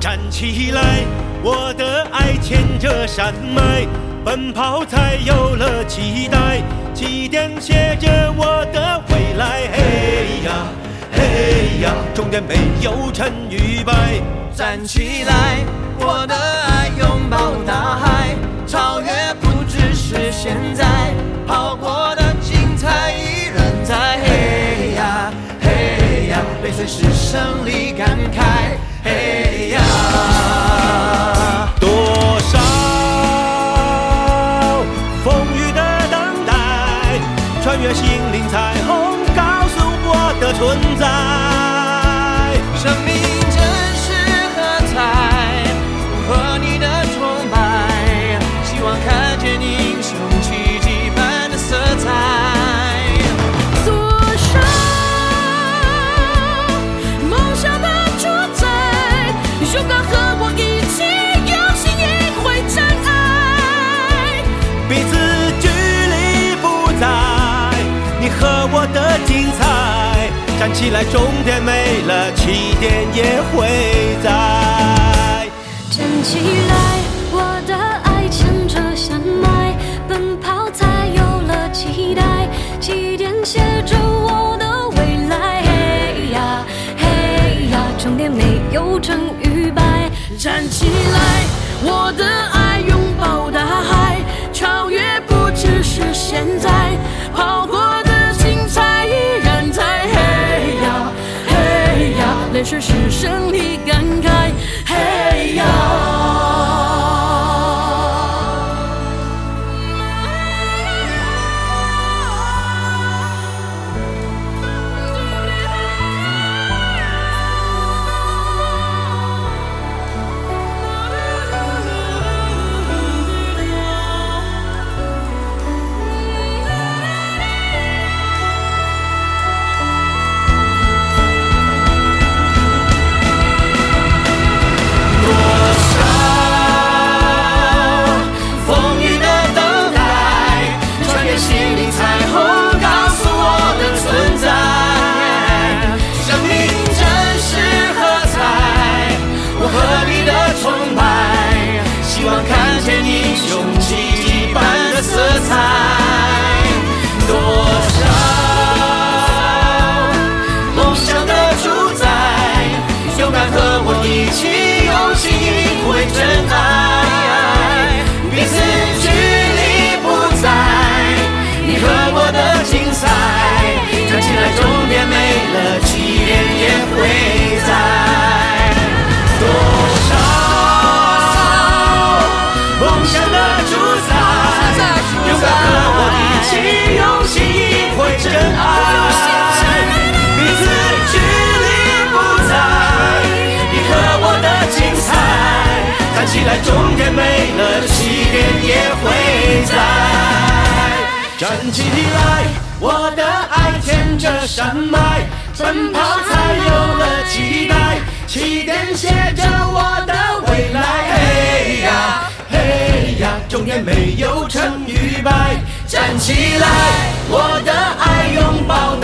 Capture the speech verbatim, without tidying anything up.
站起来，我的爱牵着山脉，奔跑才有了期待，起点写着我的未来。嘿呀嘿呀，终点没有成与败。 站起来，我的爱拥抱大海，超越不只是现在，跑过的精彩依然在。嘿呀嘿呀，泪水是胜利感慨。嘿呀， 多少风雨的等待，穿越心灵彩虹，告诉我的存在。 生命真是喝彩，和你的崇拜，希望看见英雄奇迹般的色彩。 多少梦想的主宰，勇敢和我一起，用心赢回真爱。 彼此距离不在，你和我的精彩，站起来，终点没了，起点也会在。 站起来，我的爱牵着山脉，奔跑才有了期待，起点写着我的未来。嘿呀嘿呀，终点没有成与败。站起来，我的爱拥抱大海，超越不只是现在，跑过的精彩依然在。嘿呀嘿呀，泪水是胜利感慨。嘿呀， 希望看见英雄奇迹般的色彩。多少梦想的主宰，勇敢和我一起，用心赢回真爱。彼此距离不在，你和我的精彩，站起来，终点没了，起点也会在。多少梦想的主宰，勇敢和我一起，用心赢回真爱。彼此距离不在，你和我的精彩，站起来，终点没了，起点也会在。 站起来，我的爱牵着山脉，奔跑才有了期待，起点写着我的未来。嘿呀嘿呀，终点没有成与败。 站起来，我的爱拥抱